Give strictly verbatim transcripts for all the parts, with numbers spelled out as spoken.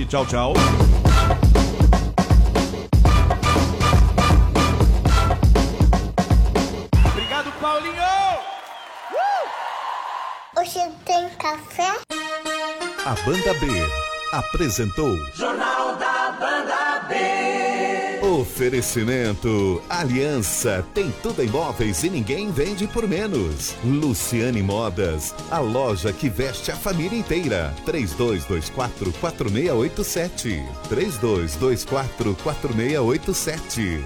e tchau, tchau. Obrigado, Paulinho! Uh! Você tem café? A Banda B apresentou Jornal da Banda B. Oferecimento Aliança, tem tudo em móveis e ninguém vende por menos. Luciane Modas, a loja que veste a família inteira. três dois dois quatro, quatro seis oito sete. três dois dois quatro, quatro seis oito sete.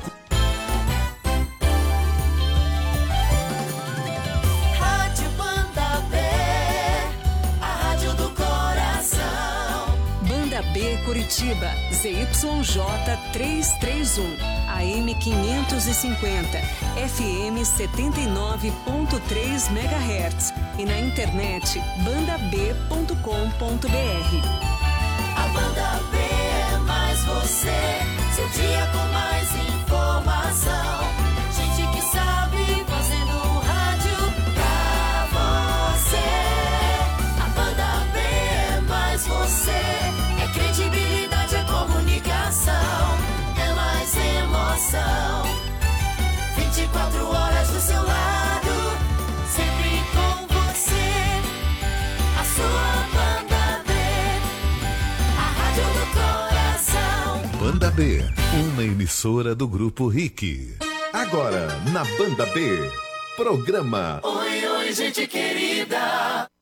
Rádio Banda B, a rádio do coração. Banda B Curitiba, Z Y J trezentos e trinta e um. A M quinhentos e cinquenta, F M setenta e nove ponto três megahertz e na internet banda b ponto com ponto b r. A Banda B é mais você, seu dia com mais informação. Gente que sabe fazendo rádio pra você. A Banda B é mais você, é credibilidade, é comunicação. Emoção, vinte e quatro horas do seu lado, sempre com você, a sua Banda B, a rádio do coração. Banda B, uma emissora do Grupo R I C. Agora, na Banda B, programa Oi, oi, gente querida.